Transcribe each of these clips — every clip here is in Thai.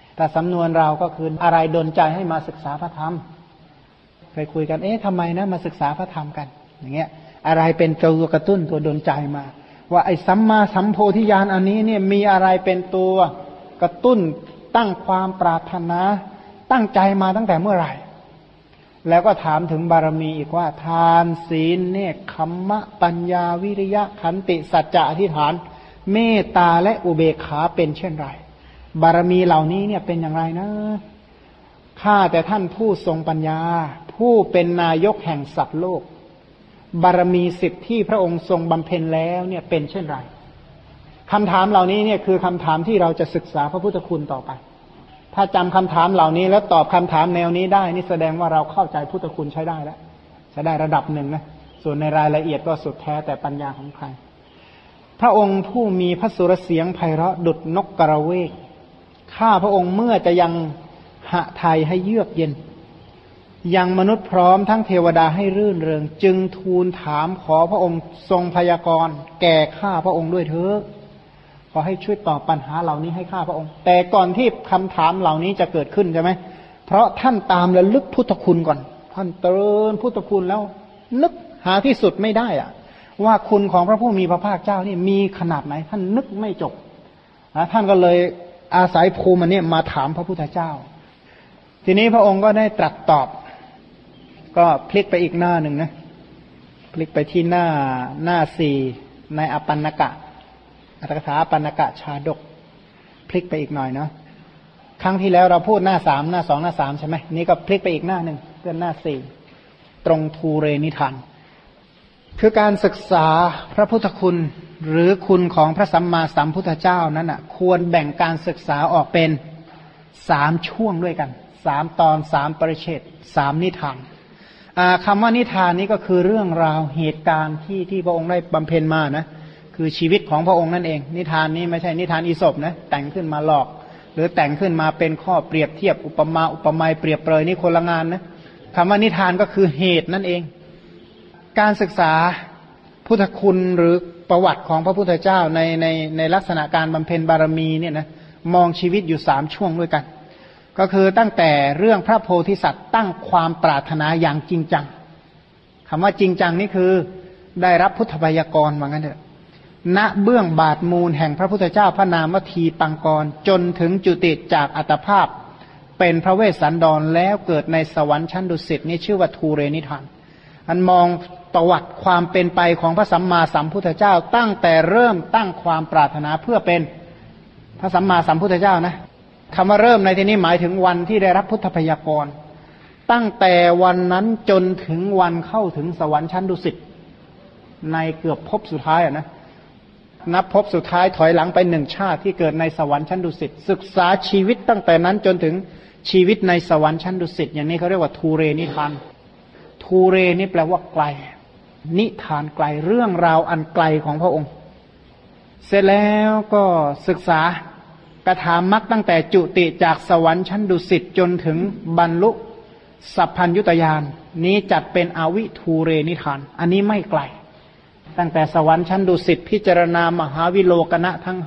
แต่สำนวนเราก็คืออะไรดลใจให้มาศึกษาพระธรรมเคยคุยกันทำไมนะมาศึกษาพระธรรมกันอย่างเงี้ยอะไรเป็นตัวกระตุ้นตัวดลใจมาว่าไอ้สัมมาสัมโพธิญาณอันนี้เนี่ยมีอะไรเป็นตัวกระตุ้นตั้งความปรารถนาตั้งใจมาตั้งแต่เมื่อไหร่แล้วก็ถามถึงบารมีอีกว่าทานศีลเนกขัมมะปัญญาวิริยะขันติสัจจะอธิษฐานเมตตาและอุเบกขาเป็นเช่นไรบารมีเหล่านี้เนี่ยเป็นอย่างไรนะข้าแต่ท่านผู้ทรงปัญญาผู้เป็นนายกแห่งสัตว์โลกบารมี10ที่พระองค์ทรงบำเพ็ญแล้วเนี่ยเป็นเช่นไรคำถามเหล่านี้เนี่ยคือคำถามที่เราจะศึกษาพระพุทธคุณต่อไปถ้าจำคำถามเหล่านี้แล้วตอบคำถามแนวนี้ได้นี่แสดงว่าเราเข้าใจพุทธคุณใช้ได้แล้วใช้ได้ระดับหนึ่งนะส่วนในรายละเอียดก็สุดแท้แต่ปัญญาของใครพระองค์ผู้มีพระสุรเสียงไพเราะดุจนกกระเวกข้าพระองค์เมื่อจะยังหะไทยให้เยือกเย็นยังมนุษย์พร้อมทั้งเทวดาให้รื่นเริงจึงทูลถามขอพระองค์ทรงพยากรณ์แก่ข้าพระองค์ด้วยเถิดขอให้ช่วยตอบปัญหาเหล่านี้ให้ข้าพระองค์แต่ก่อนที่คำถามเหล่านี้จะเกิดขึ้นใช่ไหมเพราะท่านตามระลึกพุทธคุณก่อนท่านเตือนพุทธคุณแล้วนึกหาที่สุดไม่ได้ว่าคุณของพระผู้มีพระภาคเจ้านี่มีขนาดไหนท่านนึกไม่จบท่านก็เลยอาศัยภูมิเนี่ยมาถามพระพุทธเจ้าทีนี้พระองค์ก็ได้ตรัสตอบก็พลิกไปอีกหน้าหนึ่งนะพลิกไปที่หน้า4ในอปันนกะอัตถกถาอปันนกะชาดกพลิกไปอีกหน่อยเนาะครั้งที่แล้วเราพูดหน้า3หน้า2หน้า3ใช่ไหมนี่ก็พลิกไปอีกหน้าหนึ่งเป็นหน้า4ตรงทูเรนิทานคือการศึกษาพระพุทธคุณหรือคุณของพระสัมมาสัมพุทธเจ้านั้นควรแบ่งการศึกษาออกเป็น3ช่วงด้วยกัน3ตอน3ปริเฉด3นิทานคำว่านิทานนี้ก็คือเรื่องราวเหตุการณ์ที่พระองค์ได้บำเพ็ญมานะคือชีวิตของพระองค์นั่นเองนิทานนี้ไม่ใช่นิทานอีสปนะแต่งขึ้นมาหลอกหรือแต่งขึ้นมาเป็นข้อเปรียบเทียบอุปมาอุปไมยเปรียบเปรยนี่คนละงานนะคำว่านิทานก็คือเหตุนั่นเองการศึกษาพุทธคุณหรือประวัติของพระพุทธเจ้าในลักษณะการบำเพ็ญบารมีเนี่ยนะมองชีวิตอยู่3ช่วงด้วยกันก็คือตั้งแต่เรื่องพระโพธิสัตว์ตั้งความปรารถนาอย่างจริงจังคำว่าจริงจังนี่คือได้รับพุทธพยากรว่างั้นเถอะณเบื้องบาทมูลแห่งพระพุทธเจ้าพระนามวทีปังกรจนถึงจุติจากอัตภาพเป็นพระเวสสันดรแล้วเกิดในสวรรค์ชั้นดุสิตนี่ชื่อว่าทูเรนิทานอันมองประวัติความเป็นไปของพระสัมมาสัมพุทธเจ้าตั้งแต่เริ่มตั้งความปรารถนาเพื่อเป็นพระสัมมาสัมพุทธเจ้านะคำว่าเริ่มในที่นี้หมายถึงวันที่ได้รับพุทธพยากรตั้งแต่วันนั้นจนถึงวันเข้าถึงสวรรค์ชั้นดุสิตในเกือบภพสุดท้ายนะนับภพสุดท้ายถอยหลังไป1ชาติที่เกิดในสวรรค์ชั้นดุสิตศึกษาชีวิตตั้งแต่นั้นจนถึงชีวิตในสวรรค์ชั้นดุสิตอย่างนี้เขาเรียกว่าทูเรนิทานทูเรนี่แปลว่าไกลนิทานไกลเรื่องราวอันไกลของพระองค์เสร็จแล้วก็ศึกษากถามรรคตั้งแต่จุติจากสวรรค์ชั้นดุสิตจนถึงบรรลุสัพพัญญุตญาณนี้จัดเป็นอวิทูเรนิทานอันนี้ไม่ไกลตั้งแต่สวรรค์ชั้นดุสิตพิจารณามหาวิโลกนะทั้ง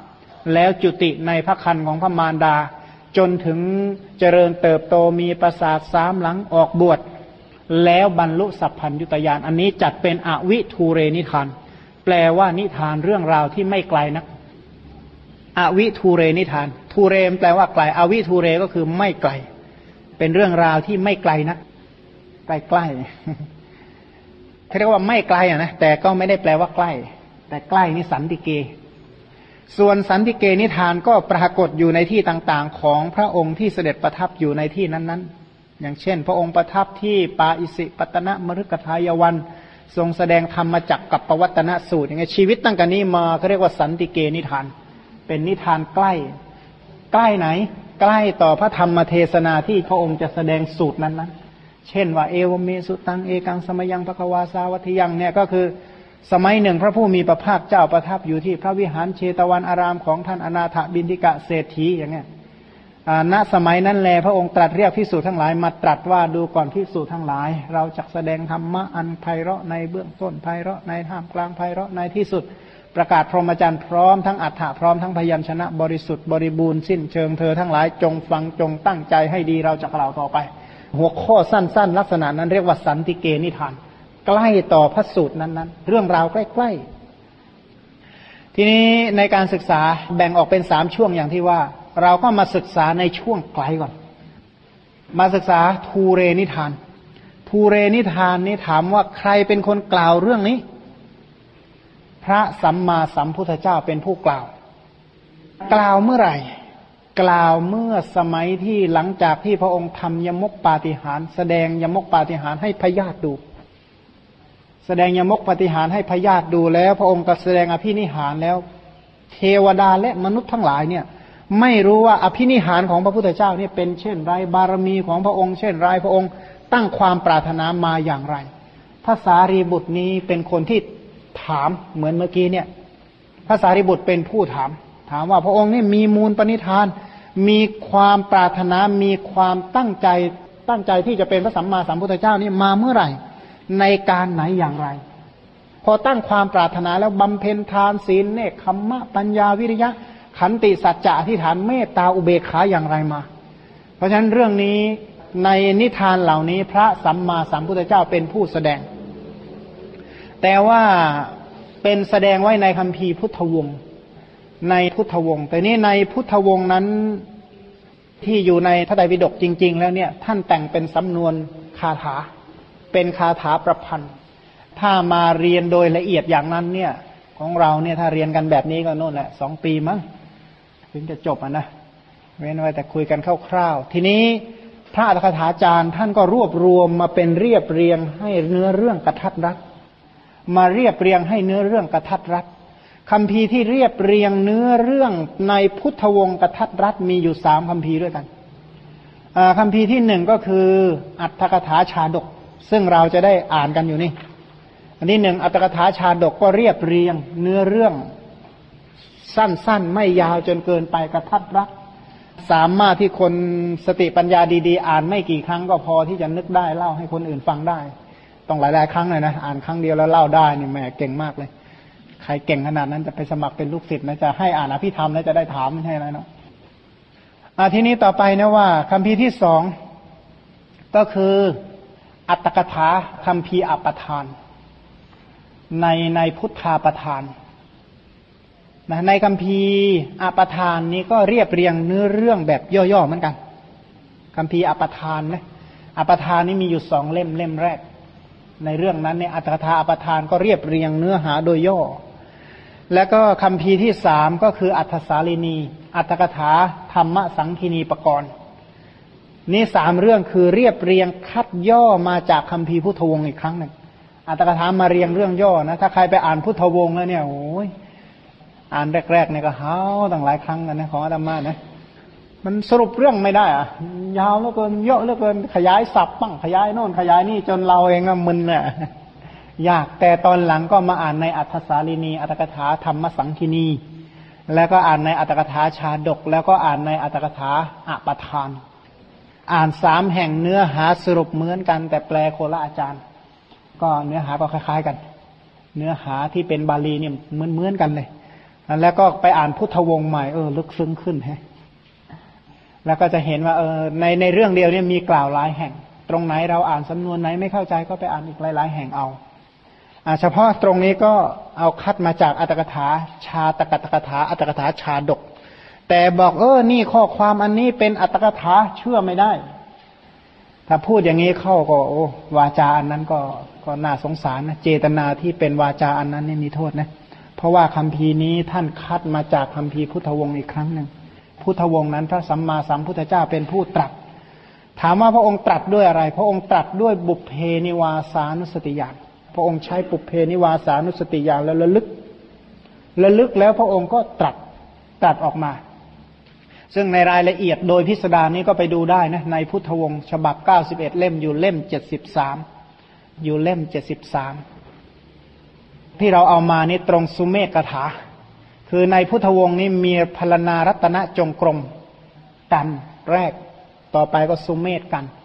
5แล้วจุติในพระครรภ์ของพระมารดาจนถึงเจริญเติบโตมีปราสาท3หลังออกบวชแล้วบรรลุสัพพัญญุตญาณอันนี้จัดเป็นอวิทูเรนิทานแปลว่านิทานเรื่องราวที่ไม่ไกลนักอวิทูเรนิทานทูเรมแปลว่าไกลอวิทูเรก็คือไม่ไกลเป็นเรื่องราวที่ไม่ไกลนักใกล้ๆเขาเรียกว่าไม่ไกลนะแต่ก็ไม่ได้แปลว่าใกล้แต่ใกล้นี่สันติเกส่วนสันติเกนิทานก็ปรากฏอยู่ในที่ต่างๆของพระองค์ที่เสด็จประทับอยู่ในที่นั้นๆอย่างเช่นพระองค์ประทับที่ปาอิสิปตนะมฤคทายวันทรงแสดงธรรมจักกับปวัตตนสูตรอย่างเงี้ยชีวิตตั้งแต่นี้มาเขาเรียกว่าสันติเกนิทานเป็นนิทานใกล้ใกล้ไหนใกล้ต่อพระธรรมเทศนาที่พระองค์จะแสดงสูตรนั้นๆเช่นว่าเอวเมสุตังเอกังสมยังภควาสาวัตถิยังเนี่ยก็คือสมัยหนึ่งพระผู้มีพระภาคเจ้าประทับอยู่ที่พระวิหารเชตวันอารามของท่านอนาถบิณฑิกะเศรษฐีอย่างเงี้ยณสมัยนั้นแลพระองค์ตรัสเรียกภิกษุทั้งหลายมาตรัสว่าดูก่อนภิกษุทั้งหลายเราจะแสดงธรรมะอันไพเราะในเบื้องต้นไพเราะในท่ามกลางไพเราะในที่สุดประกาศพรหมจรรย์พร้อมทั้งอัฏฐะพร้อมทั้งพยัญชนะบริสุทธิ์บริบูรณ์สิ้นเชิงเธอทั้งหลายจงฟังจงตั้งใจให้ดีเราจะกล่าวต่อไปหัวข้อสั้นๆลักษณะนั้นเรียกว่าสันติเกนิทานใกล้ต่อพระสูตรนั้นๆเรื่องราวใกล้ๆทีนี้ในการศึกษาแบ่งออกเป็น3ช่วงอย่างที่ว่าเราก็มาศึกษาในช่วงไกลก่อนมาศึกษาทูเรนิทานทูเรนิทานนี้ถามว่าใครเป็นคนกล่าวเรื่องนี้พระสัมมาสัมพุทธเจ้าเป็นผู้กล่าวกล่าวเมื่อไหร่กล่าวเมื่อสมัยที่หลังจากที่พระองค์ทำยมกปาฏิหาริย์แสดงยมกปาฏิหาริย์ให้พญาติดูแสดงยมกปาฏิหาริย์ให้พญาติดูแล้วพระองค์ก็แสดงอภินิหารแล้วเทวดาและมนุษย์ทั้งหลายเนี่ยไม่รู้ว่าอภินิหารของพระพุทธเจ้านี่เป็นเช่นไรบารมีของพระองค์เช่นไรพระองค์ตั้งความปรารถนามาอย่างไรพระสารีบุตรนี้เป็นคนที่ถามเหมือนเมื่อกี้เนี่ยพระสารีบุตรเป็นผู้ถามว่าพระองค์นี่มีมูลปณิธานมีความปรารถนามีความตั้งใจที่จะเป็นพระสัมมาสัมพุทธเจ้านี่มาเมื่อไหร่ในการไหนอย่างไรพอตั้งความปรารถนาแล้วบำเพ็ญทานศีลเนกขัมมะปัญญาวิริยะขันติสัจจะอธิษฐานเมตตาอุเบกขาอย่างไรมาเพราะฉะนั้นเรื่องนี้ในนิทานเหล่านี้พระสัมมาสัมพุทธเจ้าเป็นผู้แสดงแต่ว่าเป็นแสดงไว้ในคัมภีร์พุทธวงศ์ในพุทธวงศ์แต่นี้ในพุทธวงศ์นั้นที่อยู่ในพระไตรปิฎกจริงๆแล้วเนี่ยท่านแต่งเป็นสำนวนคาถาเป็นคาถาประพันธ์ถ้ามาเรียนโดยละเอียดอย่างนั้นเนี่ยของเราเนี่ยถ้าเรียนกันแบบนี้ก็โน่นแหละ2 ปีมั้งถึงจะจบนะเว้นไว้แต่คุยกันคร่าวๆทีนี้พระอัตถกถาจารย์ท่านก็รวบรวมมาเป็นเรียบเรียงให้เนื้อเรื่องกระทัดรัดมาเรียบเรียงให้เนื้อเรื่องกระทัดรัดคัมภีร์ที่เรียบเรียงเนื้อเรื่องในพุทธวงศ์กระทัดรัดมีอยู่3คัมภีร์ด้วยกันคัมภีร์ที่1ก็คืออัตถกถาชาดกซึ่งเราจะได้อ่านกันอยู่นี่อันที่1อัตถกถาชาดกก็เรียบเรียงเนื้อเรื่องสั้นๆไม่ยาวจนเกินไปกระทัดรัดสามารถที่คนสติปัญญาดีๆอ่านไม่กี่ครั้งก็พอที่จะนึกได้เล่าให้คนอื่นฟังได้ต้องหลายๆครั้งเลยนะอ่านครั้งเดียวแล้วเล่าได้นี่แหมเก่งมากเลยใครเก่งขนาดนั้นจะไปสมัครเป็นลูกศิษย์นะจะให้อ่านอภิธรรมแล้วจะได้ถามไม่ใช่อะไรเนาะทีนี้ต่อไปนะว่าคัมภีร์ที่2ก็คืออัตถกถาคัมภีร์อปทานในพุทธาประทานนะในคัมภีร์อปทานนี้ก็เรียบเรียงเนื้อเรื่องแบบย่อๆเหมือนกันคัมภีร์อปทานนะอปทานนี้มีอยู่2 เล่มแรกในเรื่องนั้นเนี่ยอัตถกถาอปทานก็เรียบเรียงเนื้อหาโดยย่อแล้วก็คัมภีร์ที่3ก็คืออัฏฐสาลีนีอัตถกถาธรรมสังคีนีปกรณ์นี่3เรื่องคือเรียบเรียงคัดย่อมาจากคัมภีร์พุทธวงศ์อีกครั้งหนึ่งอัตถกถามาเรียงเรื่องย่อนะถ้าใครไปอ่านพุทธวงศ์แล้วเนี่ยโอ้ยอ่านแรกๆเนี่ยก็หาวตั้งหลายครั้งกันนะของอาตมานะมันสรุปเรื่องไม่ได้อ่ะยาวเหลือเกินเยอะเหลือเกินขยายศัพท์บ้างขยายโน่นขยายนี่จนเราเองก็มึนน่ะยากแต่ตอนหลังก็มาอ่านในอัฏฐสาลีนีอัตถกถาธรรมสังคีนีแล้วก็อ่านในอัตถกถาชาดกแล้วก็อ่านในอัตถกถาอปทานอ่าน3แห่งเนื้อหาสรุปเหมือนกันแต่แปลโคละอาจารย์ก็เนื้อหาก็คล้ายๆกันเนื้อหาที่เป็นบาลีเนี่ยเหมือนกันเลยแล้วก็ไปอ่านพุทธวงศ์ใหม่ลึกซึ้งขึ้นฮะแล้วก็จะเห็นว่าในเรื่องเดียวเนี่ยมีกล่าวหลายแห่งตรงไหนเราอ่านสำนวนไหนไม่เข้าใจก็ไปอ่านอีกหลายๆแห่งเอาเฉพาะตรงนี้ก็เอาคัดมาจากอัตถกถาชาตกถกถาอัตถกถาชาดกแต่บอกนี่ข้อความอันนี้เป็นอัตถกถาเชื่อไม่ได้ถ้าพูดอย่างนี้เข้าก็วาจาอันนั้นก็น่าสงสารนะเจตนาที่เป็นวาจาอันนั้นนี่มีโทษนะเพราะว่าคัมภีร์นี้ท่านคัดมาจากคัมภีร์พุทธวงศ์อีกครั้งหนึ่งพุทธวงศ์นั้นพระสัมมาสัมพุทธเจ้าเป็นผู้ตรัสถามว่าพระองค์ตรัสด้วยอะไรพระองค์ตรัสด้วยบุพเพนิวาสานุสติญาณพระองค์ใช้บุพเพนิวาสานุสติญาณแล้วระลึกแล้วพระองค์ก็ตรัสออกมาซึ่งในรายละเอียดโดยพิสดารนี้ก็ไปดูได้นะในพุทธวงศ์ฉบับ91เล่มอยู่เล่ม73อยู่เล่ม73ที่เราเอามานี่ตรงสุเมธกถาคือในพุทธวงศ์นี้มีพรรณารัตนจงกรมกันแรกต่อไปก็สุเมธกัน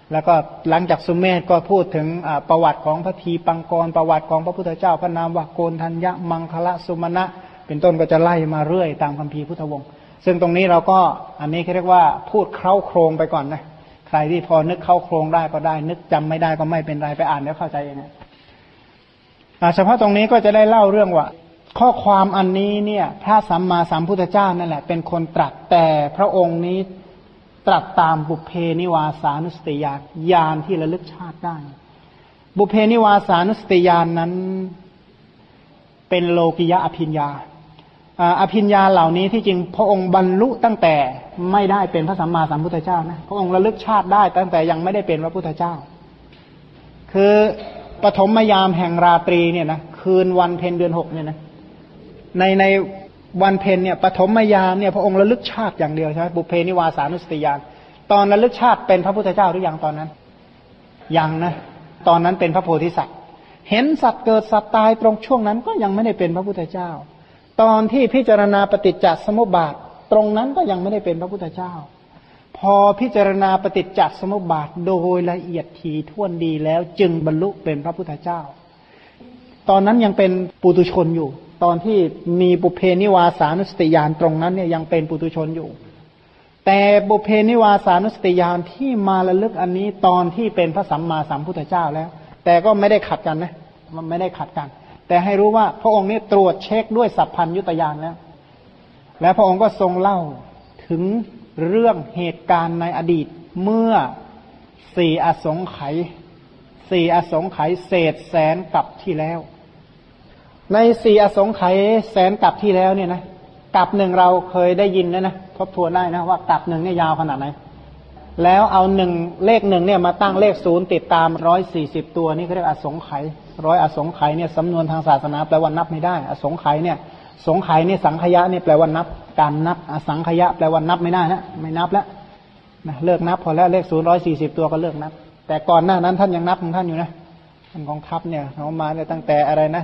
แล้วก็หลังจากสุเมธก็พูดถึงประวัติของพระทีปังกรประวัติของพระพุทธเจ้าพระนามว่าโกณทัญญะมังคละสุมาณะเป็นต้นก็จะไล่มาเรื่อยตามคัมภีร์พุทธวงศ์ซึ่งตรงนี้เราก็อันนี้เขาเรียกว่าพูดเคล้าโครงไปก่อนนะใครที่พอนึกเข้าโครงได้ก็ได้นึกจำไม่ได้ก็ไม่เป็นไรไปอ่านแล้วเข้าใจเองนะเฉพาะตรงนี้ก็จะได้เล่าเรื่องว่าข้อความอันนี้เนี่ยพระสัมมาสัมพุทธเจ้านั่นแหละเป็นคนตรัสแต่พระองค์นี้ตรัสตามบุพเพนิวาสานุสติญาณญาณที่ระลึกชาติได้บุพเพนิวาสานุสติญาณนั้นเป็นโลกิยะอภิญญาอภิญญาเหล่านี้ที่จริงพระองค์บรรลุตั้งแต่ไม่ได้เป็นพระสัมมาสัมพุทธเจ้านะพระองค์ระลึกชาติได้ตั้งแต่ยังไม่ได้เป็นพระพุทธเจ้าคือปฐมยามแห่งราตรีเนี่ยนะคืนวันเพ็ญเดือน6เนี่ยนะในวันเพ็ญเนี่ยปฐมยามเนี่ยพระองค์ระลึกชาติอย่างเดียวใช่ไหมบุพเพนิวาสานุสติญาณตอนระลึกชาติเป็นพระพุทธเจ้าหรือยังตอนนั้นยังนะตอนนั้นเป็นพระโพธิสัตว์เห็นสัตว์เกิดสัตว์ตายตรงช่วงนั้นก็ยังไม่ได้เป็นพระพุทธเจ้าตอนที่พิจารณาปฏิจจสมุปบาทตรงนั้นก็ยังไม่ได้เป็นพระพุทธเจ้าพอพิจารณาปฏิจจสมุปบาทโดยละเอียดถี่ถ้วนดีแล้วจึงบรรลุเป็นพระพุทธเจ้าตอนนั้นยังเป็นปุถุชนอยู่ตอนที่มีบุพเพนิวาสานุสติญาณตรงนั้นเนี่ยยังเป็นปุถุชนอยู่แต่บุพเพนิวาสานุสติญาณที่มาระลึกอันนี้ตอนที่เป็นพระสัมมาสัมพุทธเจ้าแล้วแต่ก็ไม่ได้ขัดกันนะมันไม่ได้ขัดกันแต่ให้รู้ว่าพระองค์นี้ตรวจเช็คด้วยสัพพัญญุตญาณแล้วพระองค์ก็ทรงเล่าถึงเรื่องเหตุการณ์ในอดีตเมื่อ4 อสงไขยเศษแสนกับที่แล้วใน4 อสงไขยแสนกับที่แล้วเนี่ยนะกับหนึ่งเราเคยได้ยินนะทบทวนได้นะว่ากับหนึ่งเนี่ยยาวขนาดไหนแล้วเอาเลขหนึ่งเนี่ยมาตั้งเลข0ติดตาม140ตัวนี่เขาเรียกอสงไขย100 อสงไขยเนี่ยสำนวนทางศาสนาแปลว่านับไม่ได้อสงไขยเนี่ยสงไขยเนี่ยสังขยะเนี่ยแปลว่านับการนับอสังขยะแปลว่านับไม่ได้นะไม่นับแล้วนะเลิกนับพอแล้วเลข140ตัวก็เลิกนับแต่ก่อนหน้านั้นท่านยังนับของท่านอยู่นะท่านกองทัพเนี่ยเขามาเนี่ยตั้งแต่อะไรนะ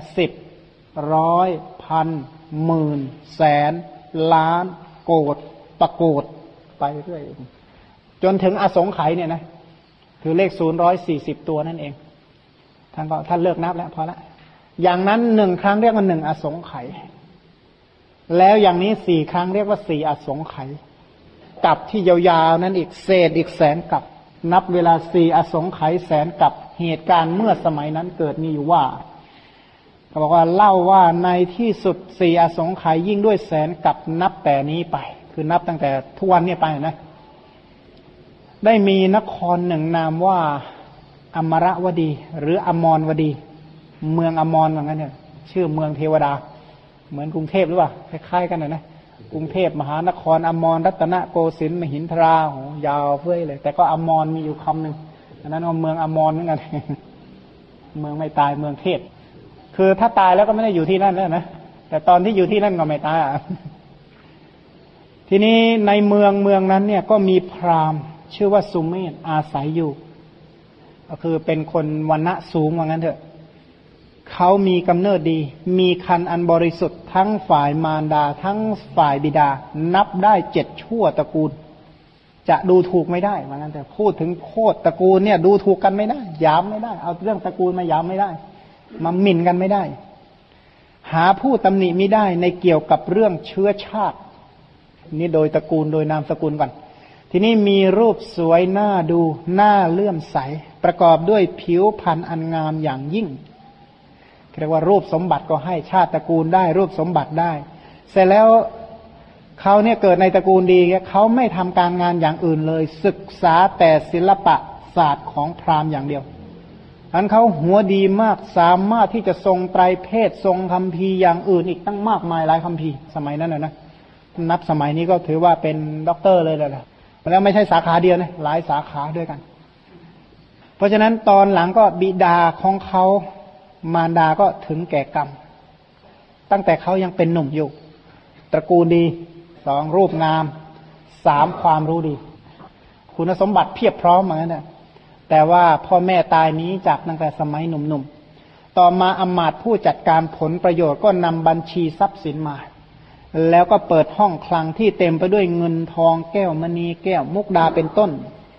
10 ร้อยพันหมื่นแสนล้านโกฏประโกฏไปเรื่อยจนถึงอสงไขยเนี่ยนะคือเลข140ตัวนั่นเองท่านเลิกนับแล้วพอละอย่างนั้น1ครั้งเรียกว่า1อสงไขยแล้วอย่างนี้4ครั้งเรียกว่า4อสงไขยกับที่ยาวๆนั้นอีกเศษอีกแสนกับนับเวลา4อสงไขยแสนกับเหตุการณ์เมื่อสมัยนั้นเกิดมีอยู่ว่าเขาบอกว่าเล่าว่าในที่สุด4อสงไขยยิ่งด้วยแสนกับนับแต่นี้ไปคือนับตั้งแต่ทุกวันเนี่ยไปนะได้มีนครหนึ่งนามว่าอมรวดีหรืออมรวดีเมืองอมรเหมือนกันเนี่ยชื่อเมืองเทวดาเหมือนกรุงเทพหรือเปล่าคล้ายๆกันนะกรุงเทพมหานครอมรรัตนโกสินทร์มหินทราโหยาวเพื่อเลยแต่ก็อมรมีอยู่คำหนึ่งอันนั้นว่าเมืองอมรเหมือนกันเมืองไม่ตายเมืองเทพคือถ้าตายแล้วก็ไม่ได้อยู่ที่นั่นแล้วนะแต่ตอนที่อยู่ที่นั่นก็ไม่ตายทีนี้ในเมืองนั้นเนี่ยก็มีพราหมณ์ชื่อว่าสุเมธอาศัยอยู่ก็คือเป็นคนวรรณะสูงว่างั้นเถอะเขามีกำเนิดดีมีครรภ์อันบริสุทธิ์ทั้งฝ่ายมารดาทั้งฝ่ายบิดานับได้7ชั่วตระกูลจะดูถูกไม่ได้ว่างั้นแต่พูดถึงโคตรตระกูลเนี่ยดูถูกกันไม่ได้หยามไม่ได้เอาเรื่องตระกูลมาหยามไม่ได้มาหมิ่นกันไม่ได้หาผู้ตำหนิไม่ได้ในเกี่ยวกับเรื่องเชื้อชาตินี่โดยตระกูลโดยนามสกุลก่อนทีนี้มีรูปสวยน่าดูน่าเลื่อมใสประกอบด้วยผิวพรรณอันงามอย่างยิ่งเรียกว่ารูปสมบัติก็ให้ชาติตระกูลได้รูปสมบัติได้เสร็จแล้วเขาเนี่ยเกิดในตระกูลดีเขาไม่ทำการงานอย่างอื่นเลยศึกษาแต่ศิลปะศาสตร์ของพราหมณ์อย่างเดียวอันเขาหัวดีมากสามารถที่จะทรงไตรเพศทรงคัมภีร์อย่างอื่นอีกตั้งมากมายหลายคัมภีร์สมัยนั้นนะนับสมัยนี้ก็ถือว่าเป็นด็อกเตอร์เลยแหละแล้วไม่ใช่สาขาเดียวนะหลายสาขาด้วยกันเพราะฉะนั้นตอนหลังก็บิดาของเขามารดาก็ถึงแก่กรรมตั้งแต่เขายังเป็นหนุ่มอยู่ตระกูลดี2รูปงาม3ความรู้ดีคุณสมบัติเพียบพร้อมเหมือนกันนะแต่ว่าพ่อแม่ตายนี้จากตั้งแต่สมัยหนุ่มๆต่อมาอมาตย์ผู้จัดการผลประโยชน์ก็นำบัญชีทรัพย์สินมาแล้วก็เปิดห้องคลังที่เต็มไปด้วยเงินทองแก้วมณีแก้วมุกดาเป็นต้น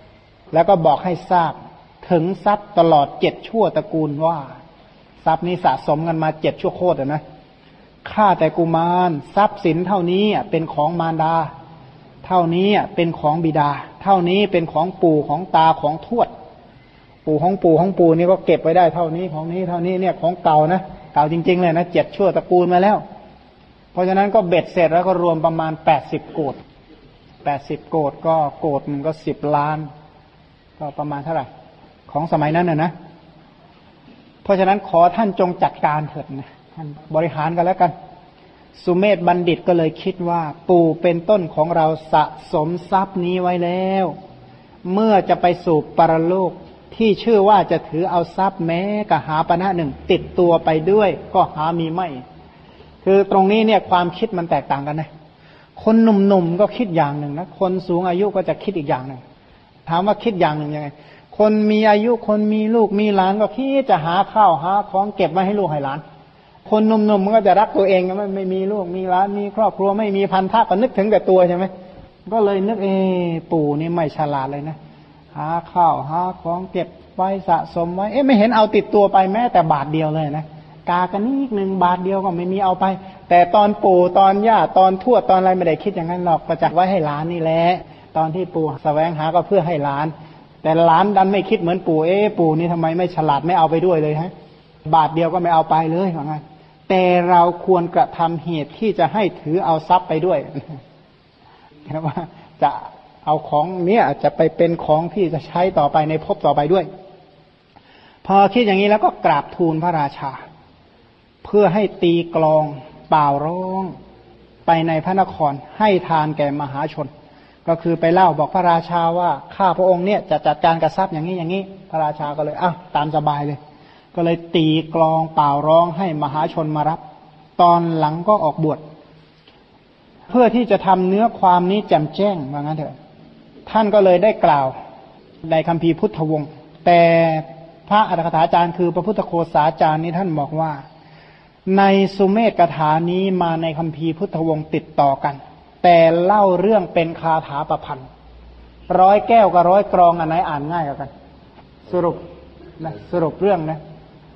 แล้วก็บอกให้ทราบถึงทรัพย์ตลอด7ชั่วตระกูลว่าทรัพย์นี้สะสมกันมา7ชั่วโคตรนะข้าแต่กุมารทรัพย์สินเท่านี้เป็นของมารดาเท่านี้เป็นของบิดาเท่านี้เป็นของปู่ของตาของทวดปู่ของปู่นี่ก็เก็บไว้ได้เท่านี้ของนี้เท่านี้เนี่ยของเก่านะเก่าจริงๆเลยนะ7ชั่วตระกูลมาแล้วเพราะฉะนั้นก็เบ็ดเสร็จแล้วก็รวมประมาณ80โกฏ80โกฏก็โกฏมันก็10 ล้านก็ประมาณเท่าไหร่ของสมัยนั้นนะเพราะฉะนั้นขอท่านจงจัดการเถิดนะท่านบริหารกันแล้วกันสุเมธบัณฑิตก็เลยคิดว่าปู่เป็นต้นของเราสะสมทรัพย์นี้ไว้แล้วเมื่อจะไปสู่ปรโลกที่ชื่อว่าจะถือเอาทรัพย์แม้กหาปณะหนึ่งติดตัวไปด้วยก็หามีไม่คือตรงนี้เนี่ยความคิดมันแตกต่างกันนะคนหนุ่มๆก็คิดอย่างหนึ่งนะคนสูงอายุก็จะคิดอีกอย่างหนึ่งถามว่าคิดอย่างหนึ่งยังไงคนมีอายุคนมีลูกมีหลานก็คิดจะหาข้าวหาของเก็บไว้ให้ลูกให้หลานคนหนุ่มๆมันก็จะรักตัวเองไม่มีลูกมีหลานมีครอบครัวไม่มีพันธะก็นึกถึงแต่ตัวใช่ไหมก็เลยนึกปู่นี่ไม่ฉลาดเลยนะหาข้าวหาของเก็บไว้สะสมไว้ไม่เห็นเอาติดตัวไปแม้แต่บาทเดียวเลยนะกากันนิดนึงบาทเดียวก็ไม่มีเอาไปแต่ตอนปู่ตอนย่าตอนทวดตอนอะไรไม่ได้คิดอย่างนั้นหรอกก็จัดไว้ให้หลานนี่แหละตอนที่ปู่แสวงหาก็เพื่อให้หลานแต่หลานดันไม่คิดเหมือนปู่ปู่นี่ทำไมไม่ฉลาดไม่เอาไปด้วยเลยฮะบาทเดียวก็ไม่เอาไปเลยว่างั้นแต่เราควรกระทำเหตุที่จะให้ถือเอาทรัพย์ไปด้วยนะว่าจะเอาของเนี้ยจะไปเป็นของที่จะใช้ต่อไปในภพต่อไปด้วยพอคิดอย่างนี้แล้วก็กราบทูลพระราชาเพื่อให้ตีกลองเป่าร้องไปในพระนครให้ทานแก่มหาชนก็คือไปเล่าบอกพระราชาว่าข้าพระองค์เนี่ยจะจัดการกับทรัพย์อย่างนี้อย่างนี้พระราชาก็เลยตามสบายเลยก็เลยตีกลองเป่าร้องให้มหาชนมารับตอนหลังก็ออกบวชเพื่อที่จะทำเนื้อความนี้แจ่มแจ้งว่างั้นเถอะท่านก็เลยได้กล่าวในคัมภีร์พุทธวงศ์แต่พระอรรถกถาจารย์คือพระพุทธโฆษาจารย์นี้ท่านบอกว่าในสุเมธกถานี้มาในคัมภีร์พุทธวงศ์ติดต่อกันแต่เล่าเรื่องเป็นคาถาประพันธ์100 แก้วกับ100 กรองอันไหนอ่านง่ายกว่ากันสรุปเรื่องนะ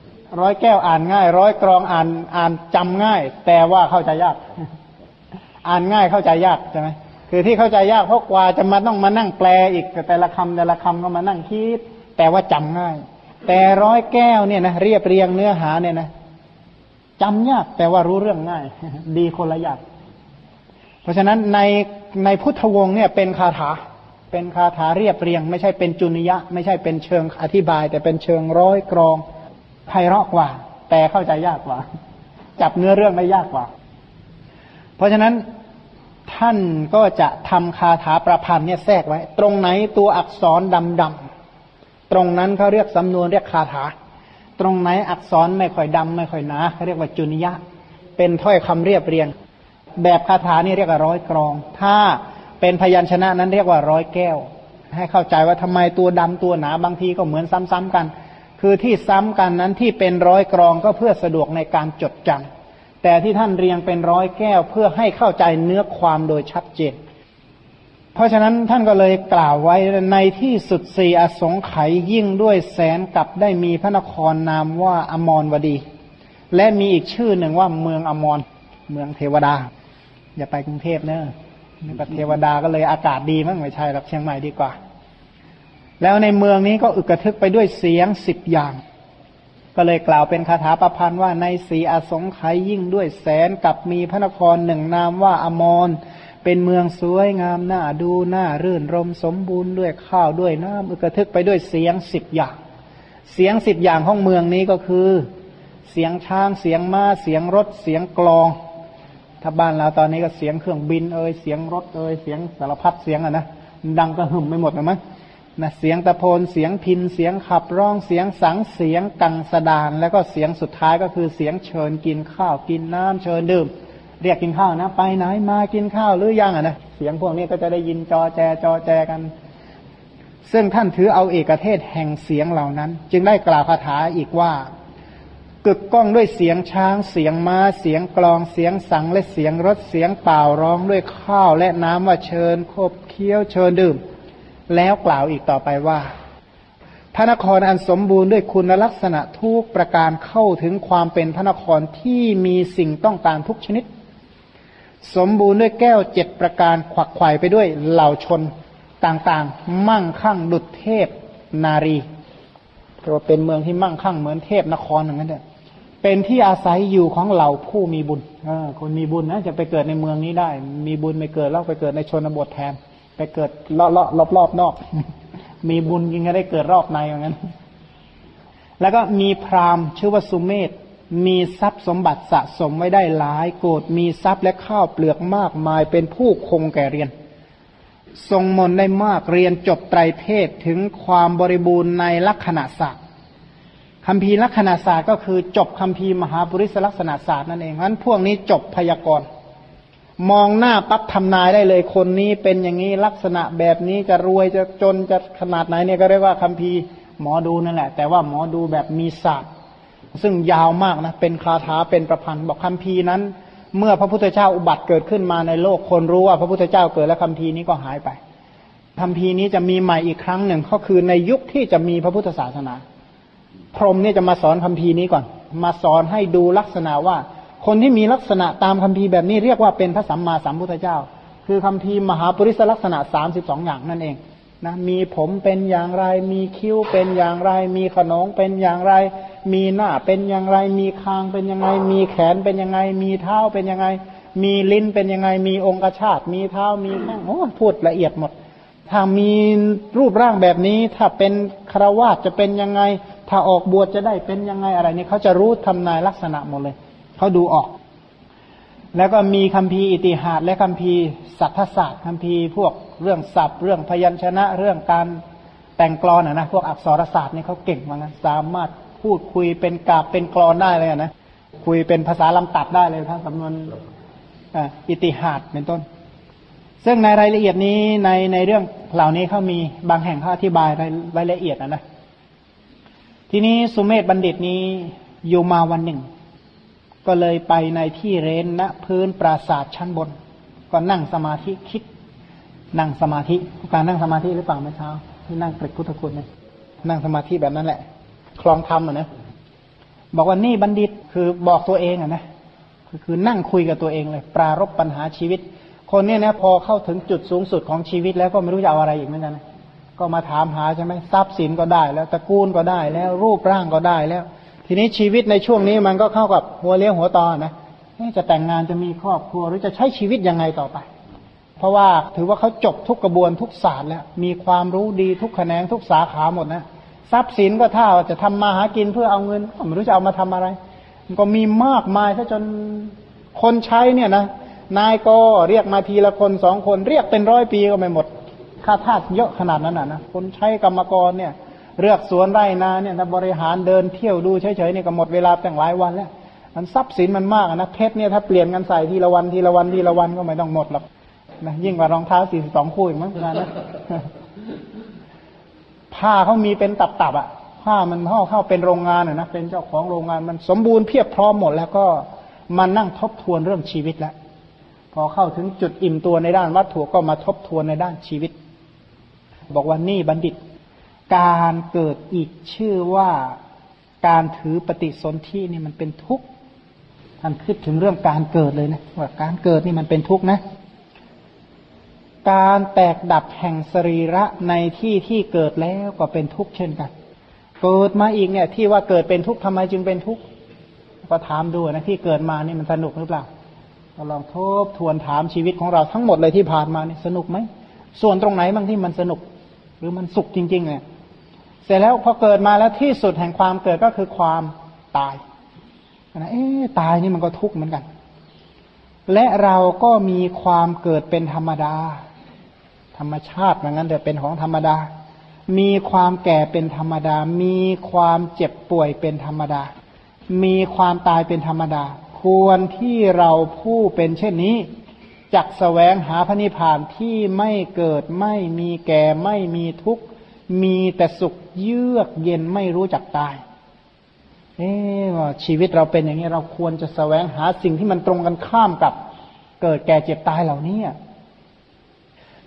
100 แก้วอ่านง่าย100 กรองอ่านจำง่ายแต่ว่าเข้าใจยากอ่านง่ายเข้าใจยากใช่ไหมคือที่เข้าใจยากเพราะกว่าจะมาต้องมานั่งแปลอีกแต่ละคำก็มานั่งคิดแต่ว่าจำง่ายแต่100 แก้วเนี่ยนะเรียบเรียงเนื้อหาเนี่ยนะจำยากแต่ว่ารู้เรื่องง่ายดีคนละอย่างเพราะฉะนั้นในพุทธวงศ์เนี่ยเป็นคาถาเรียบเรียงไม่ใช่เป็นจุนิยะไม่ใช่เป็นเชิงอธิบายแต่เป็นเชิง100 กรองไพเราะกว่าแต่เข้าใจยากกว่าจับเนื้อเรื่องได้ยากกว่าเพราะฉะนั้นท่านก็จะทำคาถาประพันธ์เนี่ยแทรกไว้ตรงไหนตัวอักษรดำๆตรงนั้นเขาเรียกสำนวนเรียกคาถาตรงไหนอักษรไม่ค่อยดำไม่ค่อยหนาเขาเรียกว่าจุนิยะเป็นถ้อยคำเรียบเรียงแบบคาถานี่เรียกว่า100 กรองถ้าเป็นพยัญชนะนั้นเรียกว่า100 แก้วให้เข้าใจว่าทำไมตัวดำตัวหนาบางทีก็เหมือนซ้ำๆกันคือที่ซ้ำกันนั้นที่เป็น100 กรองก็เพื่อสะดวกในการจดจำแต่ที่ท่านเรียงเป็น100 แก้วเพื่อให้เข้าใจเนื้อความโดยชัดเจนเพราะฉะนั้นท่านก็เลยกล่าวไว้ในที่สุด4 อสงไขยยิ่งด้วยแสนกับได้มีพระนครนามว่าอมรวดีและมีอีกชื่อหนึ่งว่าเมืองอมรเมืองเทวดาอย่าไปกรุงเทพเนอะนี่ประเทวดาก็เลยอากาศดีมั้งไม่ใช่หรอกเชียงใหม่ดีกว่าแล้วในเมืองนี้ก็อึกกระทึกไปด้วยเสียง10 อย่างก็เลยกล่าวเป็นคาถาประพันธ์ว่าใน4 อสงไขยยิ่งด้วยแสนกับมีพระนครหนึ่งนามว่าอมรเป็นเมืองสวยงามน่าดูน่ารื่นรมสมบูรณ์ด้วยข้าวด้วยน้ำอึกกระทึกไปด้วยเสียง10 อย่างเสียง10 อย่างของเมืองนี้ก็คือเสียงช้างเสียงม้าเสียงรถเสียงกลองถ้าบ้านเราตอนนี้ก็เสียงเครื่องบินเสียงรถเสียงสารพัดเสียงนะดังกระหึ่มไปหมดเลยมั้งนะเสียงตะโพนเสียงพิณเสียงขับร้องเสียงสังเสียงกังสดานแล้วก็เสียงสุดท้ายก็คือเสียงเชิญกินข้าวกินน้ำเชิญดื่มเรียกกินข้าวนะไปไหนมากินข้าวหรือยังนะเสียงพวกนี้ก็จะได้ยินจอแจกันซึ่งท่านถือเอาเอกเทศแห่งเสียงเหล่านั้นจึงได้กล่าวคาถาอีกว่ากึกก้องด้วยเสียงช้างเสียงม้าเสียงกลองเสียงสังและเสียงรถเสียงเป่าร้องด้วยข้าวและน้ำว่าเชิญคบเคี้ยวเชิญดื่มแล้วกล่าวอีกต่อไปว่าพระนครอันสมบูรณ์ด้วยคุณลักษณะทุกประการเข้าถึงความเป็นพระนครที่มีสิ่งต้องการทุกชนิดสมบูรณ์ด้วยแก้ว7ประการขวักไขว่ไปด้วยเหล่าชนต่างๆมั่งคั่งดุจเทพนารีก็เป็นเมืองที่มั่งคั่งเหมือนเทพนครอย่างนั้นเถอะเป็นที่อาศัยอยู่ของเหล่าผู้มีบุญคนมีบุญนะจะไปเกิดในเมืองนี้ได้มีบุญไม่เกิดแล้วไปเกิดในชนบทแทนไปเกิดเลาะรอบนอกมีบุญยิ่งจะได้เกิดรอบในอย่างนั้นแล้วก็มีพราหมณ์ชื่อว่าสุเมธมีทรัพย์สมบัติสะสมไว้ได้หลายโกฏมีทรัพย์และข้าวเปลือกมากมายเป็นผู้คงแก่เรียนทรงมนได้มากเรียนจบไตรเพศถึงความบริบูรณ์ในลักษณะศาสตร์คัมภีร์ลักษณะศาสตร์ก็คือจบคัมภีร์มหาปริศลักษณะศาสตร์นั่นเองเพราะฉะนั้นพวกนี้จบพยากรณ์มองหน้าปั๊บทำนายได้เลยคนนี้เป็นอย่างนี้ลักษณะแบบนี้จะรวยจะจนจะขนาดไหนเนี่ยก็เรียกว่าคัมภีร์หมอดูนั่นแหละแต่ว่าหมอดูแบบมีศาสตร์ซึ่งยาวมากนะเป็นคาถาเป็นประพันธ์บอกคัมภีร์นั้นเมื่อพระพุทธเจ้าอุบัติเกิดขึ้นมาในโลกคนรู้ว่าพระพุทธเจ้าเกิดแล้วคัมภีร์นี้ก็หายไปคัมภีร์นี้จะมีใหม่อีกครั้งหนึ่งก็คือในยุคที่จะมีพระพุทธศาสนาพรหมเนี่ยจะมาสอนคัมภีร์นี้ก่อนมาสอนให้ดูลักษณะว่าคนที่มีลักษณะตามคัมภีร์แบบนี้เรียกว่าเป็นพระสัมมาสัมพุทธเจ้าคือคัมภีร์มหาปริศลักษณะ32อย่างนั่นเองนะมีผมเป็นอย่างไรมีคิ้วเป็นอย่างไรมีขนองเป็นอย่างไรมีหน้าเป็นอย่างไรมีคางเป็นยังไงมีแขนเป็นยังไงมีเท้าเป็นยังไงมีลิ้นเป็นยังไงมีองคชาตมีเท้ามีแข้งโอ้พูดละเอียดหมดถ้ามีรูปร่างแบบนี้ถ้าเป็นฆราวาสจะเป็นยังไงถ้าออกบวชจะได้เป็นยังไงอะไรนี่เขาจะรู้ทำนายลักษณะหมดเลยเขาดูออกแล้วก็มีคัมภีร์อิติหาสและคัมภีร์สัทธศาสตร์คัมภีร์พวกเรื่องศัพท์เรื่องพยัญชนะเรื่องการแต่งกลอนนะพวกอักษรศาสตร์นี่เขาเก่งมากนะสามารถพูดคุยเป็นกาบเป็นกลอนได้เลยนะคุยเป็นภาษาลำตัดได้เลยทั้งสำนวนอิติหาสเป็นต้นซึ่งในรายละเอียดนี้ในเรื่องเหล่านี้เขามีบางแห่งเขาอธิบายรายละเอียดนะทีนี้สุเมธบัณฑิตนี้อยู่มาวันหนึ่งก็เลยไปในที่เร้นณพื้นปราสาทชั้นบนก็นั่งสมาธิคิดนั่งสมาธิการนั่งสมาธิหรือเปล่าเมื่อเช้าที่นั่งเปรกพุทธคุณเนี่ยนั่งสมาธิแบบนั้นแหละคลองธรรมนะบอกว่านี่บัณฑิตคือบอกตัวเองนะคือนั่งคุยกับตัวเองเลยปรารภปัญหาชีวิตคนนี้นะพอเข้าถึงจุดสูงสุดของชีวิตแล้วก็ไม่รู้จะเอาอะไรอีกเหมือนกันนะก็มาถามหาใช่ไหมทรัพย์สินก็ได้แล้วตระกูลก็ได้แล้วรูปร่างก็ได้แล้วทีนี้ชีวิตในช่วงนี้มันก็เข้ากับหัวเลี้ยวหัวต่อนะจะแต่งงานจะมีครอบครัวหรือจะใช้ชีวิตยังไงต่อไปเพราะว่าถือว่าเขาจบทุกกระบวนทุกศาสตร์แล้วมีความรู้ดีทุกแขนงทุกสาขาหมดนะทรัพย์สินก็ถ้าจะทำมาหากินเพื่อเอาเงินก็ไม่รู้จะเอามาทำอะไรมันก็มีมากมายซะจนคนใช้เนี่ยนะนายก็เรียกมาทีละคนสองคนเรียกเป็น100 ปีก็ไม่หมดค่าทาสเยอะขนาดนั้นนะคนใช้กรรมกรเนี่ยเลือกสวนไร่นาเนี่ยถ้าบริหารเดินเที่ยวดูเฉยๆเนี่ยก็หมดเวลาตั้งหลายวันแล้วมันทรัพย์สินมันมากนะเพชรเนี่ยถ้าเปลี่ยนกันใส่ทีละวันทีละวันทีละวันก็ไม่ต้องหมดหรอกนะยิ่งกว่ารองเท้า42 คู่อีกมั้งนะผ้าเขามีเป็นตับๆอ่ะผ้ามันเข้าเป็นโรงงานนะเป็นเจ้าของโรงงานมันสมบูรณ์เพียบพร้อมหมดแล้วก็มานั่งทบทวนเรื่องชีวิตแล้วพอเข้าถึงจุดอิ่มตัวในด้านวัตถุก็มาทบทวนในด้านชีวิตบอกว่านี่บัณฑิตการเกิดอีกชื่อว่าการถือปฏิสนธินี่มันเป็นทุกข์ท่านคิดถึงเรื่องการเกิดเลยนะว่าการเกิดนี่มันเป็นทุกข์นะการแตกดับแห่งสรีระในที่ที่เกิดแล้วก็เป็นทุกข์เช่นกันเกิดมาอีกเนี่ยที่ว่าเกิดเป็นทุกข์ทำไมจึงเป็นทุกข์ก็ถามดูนะที่เกิดมานี่มันสนุกหรือเปล่าเราลองทบทวนถามชีวิตของเราทั้งหมดเลยที่ผ่านมานี่สนุกไหมส่วนตรงไหนบางที่มันสนุกหรือมันสุขจริงๆเนี่ยเสร็จแล้วพอเกิดมาแล้วที่สุดแห่งความเกิดก็คือความตายนะตายนี่มันก็ทุกข์เหมือนกันและเราก็มีความเกิดเป็นธรรมดาธรรมชาติเหมือนกันแต่เป็นของธรรมดามีความแก่เป็นธรรมดามีความเจ็บป่วยเป็นธรรมดามีความตายเป็นธรรมดาควรที่เราผู้เป็นเช่นนี้จักแสวงหาพระนิพพานที่ไม่เกิดไม่มีแก่ไม่มีทุกข์มีแต่สุขเยือกเย็นไม่รู้จักตายว่าชีวิตเราเป็นอย่างนี้เราควรจะแสวงหาสิ่งที่มันตรงกันข้ามกับเกิดแก่เจ็บตายเหล่านี้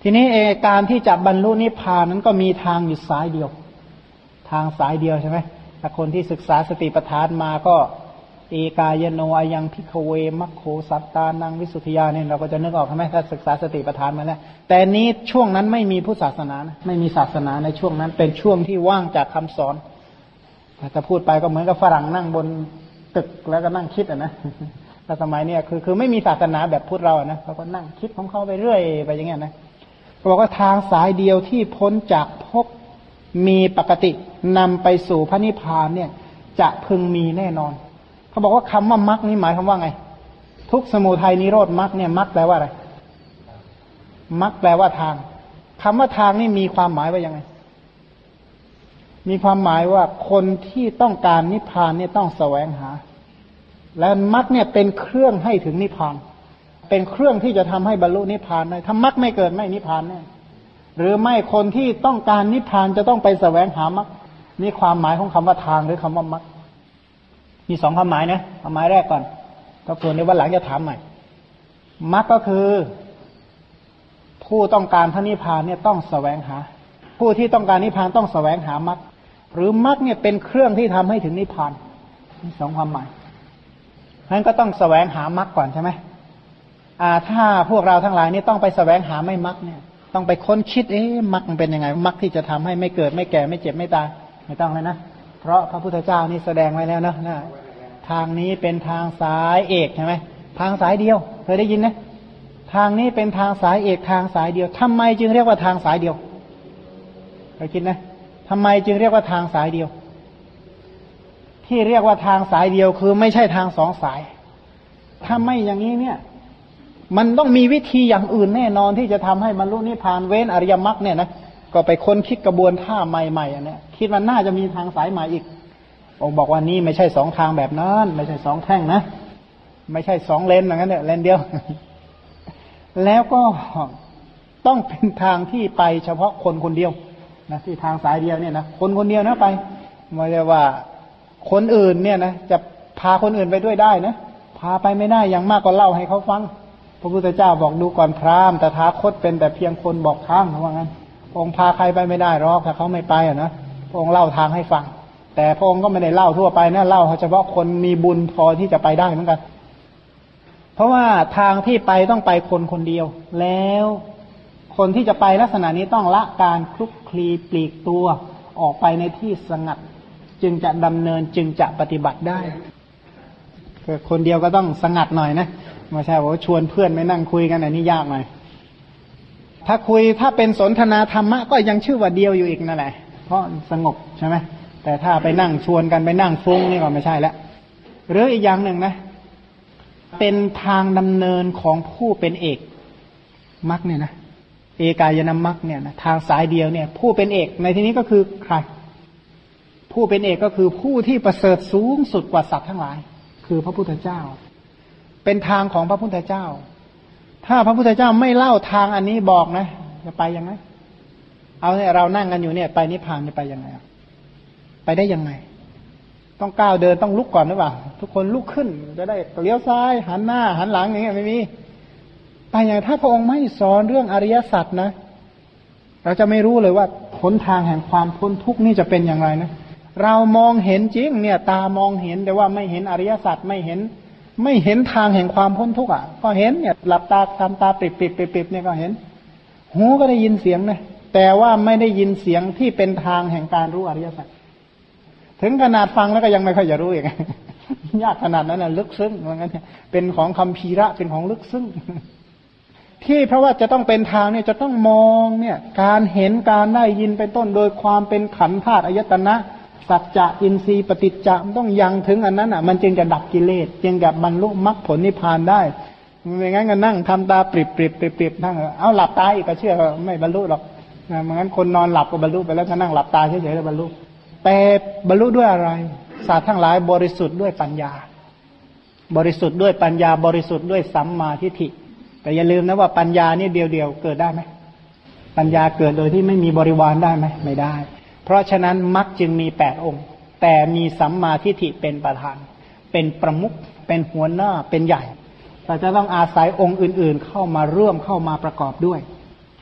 ทีนี้การที่จะบรรลุนิพพานนั้นก็มีทางอยู่สายเดียวทางสายเดียวใช่ไหมถ้าคนที่ศึกษาสติปัฏฐานมาก็เอกายโนอายังพิกเวมัคโคสัตตานังวิสุทธิยาเนี่ยเราก็จะนึกออกใช่ไหมถ้าศึกษาสติปัฏฐานมาแล้วแต่นี้ช่วงนั้นไม่มีพุทธศาสนานะไม่มีศาสนาในช่วงนั้นเป็นช่วงที่ว่างจากคำสอนถ้าพูดไปก็เหมือนกับฝรั่งนั่งบนตึกแล้วก็นั่งคิดนะแต่สมัยเนี้ยคือไม่มีศาสนาแบบพุทธเรานะเขาก็นั่งคิดของเขาไปเรื่อยไปอย่างเงี้ยนะเขาบอกว่าทางสายเดียวที่พ้นจากภพมีปกตินำไปสู่พระนิพพานเนี่ยจะพึงมีแน่นอนเขาบอกว่าคำว่ามรรคนี่หมายความว่าไงทุกสมุทัยนิโรธมรรคเนี่ยมรรคแปลว่าอะไรมรรคแปลว่าทางคำว่าทางนี่มีความหมายว่ายังไงมีความหมายว่าคนที่ต้องการนิพพานเนี่ยต้องแสวงหาและมรรคเนี่ยเป็นเครื่องให้ถึงนิพพานเป็นเครื่องที่จะทำให้บรรลุนิพพานได้ถ้ามรรคไม่เกิดไม่นิพพานแน่หรือไม่คนที่ต้องการนิพพานจะต้องไปแสวงหามรรคนี่ความหมายของคำว่าทางหรือคำว่ามรรคมีสองความหมายนะความหมายแรกก่อนก็ควรในวันหลังจะถามใหม่มรรคก็คือผู้ต้องการพระนิพพานเนี่ยต้องแสวงหาผู้ที่ต้องการนิพพานต้องแสวงหามรรคหรือมรรคเนี่ยเป็นเครื่องที่ทำให้ถึงนิพพานมีสองความหมายนั้นก็ต้องแสวงหามรรคก่อนใช่ไหมถ้าพวกเราทั้งหลายนี่ต้องไปแสวงหาไม่มรรคเนี่ยต้องไปค้นคิดมรรคมันเป็นยังไงมรรคที่จะทำให้ไม่เกิดไม่แก่ไม่เจ็บไม่ตายไม่ต้องเลยนะเพราะพระพุทธเจ้านี่แสดงไว้แล้วนะทางนี้เป็นทางสายเอกใช่ไหมทางสายเดียวเคยได้ยินนะทางนี้เป็นทางสายเอกทางสายเดียวทำไมจึงเรียกว่าทางสายเดียวเคยคิดนะทำไมจึงเรียกว่าทางสายเดียวที่เรียกว่าทางสายเดียวคือไม่ใช่ทางสองสายถ้าไม่อย่างนี้เนี่ยมันต้องมีวิธีอย่างอื่นแน่นอนที่จะทำให้บรรลุนิพพานเว้นอริยมรรคเนี่ยนะก็ไปค้นคิดกระบวนท่าใหม่ๆอันนี้คิดว่าน่าจะมีทางสายใหม่อีกองค์บอกว่านี่ไม่ใช่สองทางแบบนั้นไม่ใช่สองแท่งนะไม่ใช่สองเลนอย่างนั้นเนี่ยเลนเดียวแล้วก็ต้องเป็นทางที่ไปเฉพาะคนคนเดียวนะที่ทางสายเดียวเนี่ยนะคนคนเดียวนะไปไม่ใช่ว่าคนอื่นเนี่ยนะจะพาคนอื่นไปด้วยได้นะพาไปไม่ได้อย่างมากก็เล่าให้เขาฟังพระพุทธเจ้าบอกดูก่อนพราหมณ์แต่ท้าคตเป็นแต่เพียงคนบอกทางว่างั้นองค์พาใครไปไม่ได้หรอกถ้าเขาไม่ไปนะพระองค์เล่าทางให้ฟังแต่พระองค์ก็ไม่ได้เล่าทั่วไปนะเล่าเฉพาะคนมีบุญพอที่จะไปได้เหมือนกันเพราะว่าทางที่ไปต้องไปคนคนเดียวแล้วคนที่จะไปลักษณะนี้ต้องละการคลุกคลีปลีกตัวออกไปในที่สงัดจึงจะดำเนินจึงจะปฏิบัติได้คนเดียวก็ต้องสงัดหน่อยนะไม่ใช่ว่าชวนเพื่อนไปนั่งคุยกันอันนี้ยากหน่อยถ้าคุยถ้าเป็นสนทนาธรรมะก็ยังชื่อว่าเดียวอยู่อีกนั่นแหละเพราะสงบใช่ไหมแต่ถ้าไปนั่งชวนกันไปนั่งฟุ้งนี่ก็ไม่ใช่แล้วหรืออีกอย่างหนึ่งนะเป็นทางดำเนินของผู้เป็นเอกมรรคเนี่ยนะเอกายนมรรคเนี่ยนะทางสายเดียวเนี่ยผู้เป็นเอกในที่นี้ก็คือใครผู้เป็นเอกก็คือผู้ที่ประเสริฐสูงสุดกว่าสัตว์ทั้งหลายคือพระพุทธเจ้าเป็นทางของพระพุทธเจ้าถ้าพระพุทธเจ้าไม่เล่าทางอันนี้บอกนะจะไปยังไงเอาเนี่ยเรานั่งกันอยู่เนี่ยไปนิพพานจะไปยังไงไปได้ยังไงต้องก้าวเดินต้องลุกก่อนหรือเปล่าทุกคนลุกขึ้นจะได้เลี้ยวซ้ายหันหน้าหันหลังอย่างเงี้ยไม่มีไปอย่างถ้าพระองค์ไม่สอนเรื่องอริยสัจนะเราจะไม่รู้เลยว่าหนทางแห่งความพ้นทุกข์นี่จะเป็นอย่างไรนะเรามองเห็นจริงเนี่ยตามองเห็นแต่ว่าไม่เห็นอริยสัจไม่เห็นทางแห่งความพ้นทุกข์ก็เห็นเนี่ยหลับตาทำตาปิดเนี่ยก็เห็นหูก็ได้ยินเสียงนะแต่ว่าไม่ได้ยินเสียงที่เป็นทางแห่งการรู้อริยสัจถึงขนาดฟังแล้วก็ยังไม่ค่อยจะรู้อีกยากขนาดนั้นนะลึกซึ้งเหมือนกันเป็นของคัมภีระเป็นของลึกซึ้งที่เพราะว่าจะต้องเป็นทางเนี่ยจะต้องมองเนี่ยการเห็นการได้ยินเป็นต้นโดยความเป็นขันธ์ธาตุอายตนะสัจจะอินทรีย์ปฏิจจะมันต้องยังถึงอันนั้นมันจึงจะดับกิเลสจึงจะบรรลุมรรคผลนิพพานได้ไม่งั้นก็นั่งทำตาปริบทั้งเอาหลับตาอีกก็เชื่อไม่บรรลุหรอกไม่งั้นคนนอนหลับก็บรรลุไปแล้วถ้านั่งหลับตาเฉยๆแล้วบรรลุแต่บรรลุด้วยอะไรศาสตร์ทั้งหลายบริสุทธิ์ด้วยปัญญาบริสุทธิ์ด้วยปัญญาบริสุทธิ์ด้วยสัมมาทิฏฐิแต่อย่าลืมนะว่าปัญญานี่เดียวเกิดได้ไหมปัญญาเกิดโดยที่ไม่มีบริวารได้ไหมไม่ได้เพราะฉะนั้นมรรคจึงมี8องค์แต่มีสัมมาทิฏฐิเป็นประธานเป็นประมุขเป็นหัวหน้าเป็นใหญ่แต่จะต้องอาศัยองค์อื่นๆเข้ามาร่วมเข้ามาประกอบด้วย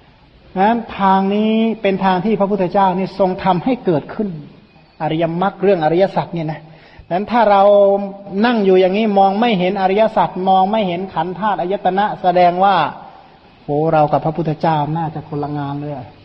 นั้นทางนี้เป็นทางที่พระพุทธเจ้านี่ทรงทำให้เกิดขึ้นอริยมรรคเรื่องอริยสัจเนี่ยนะนั้นถ้าเรานั่งอยู่อย่างนี้มองไม่เห็นอริยสัจมองไม่เห็นขันธ์ธาตุอายตนะแสดงว่าโหเรากับพระพุทธเจ้าน่าจะคนละงานเลย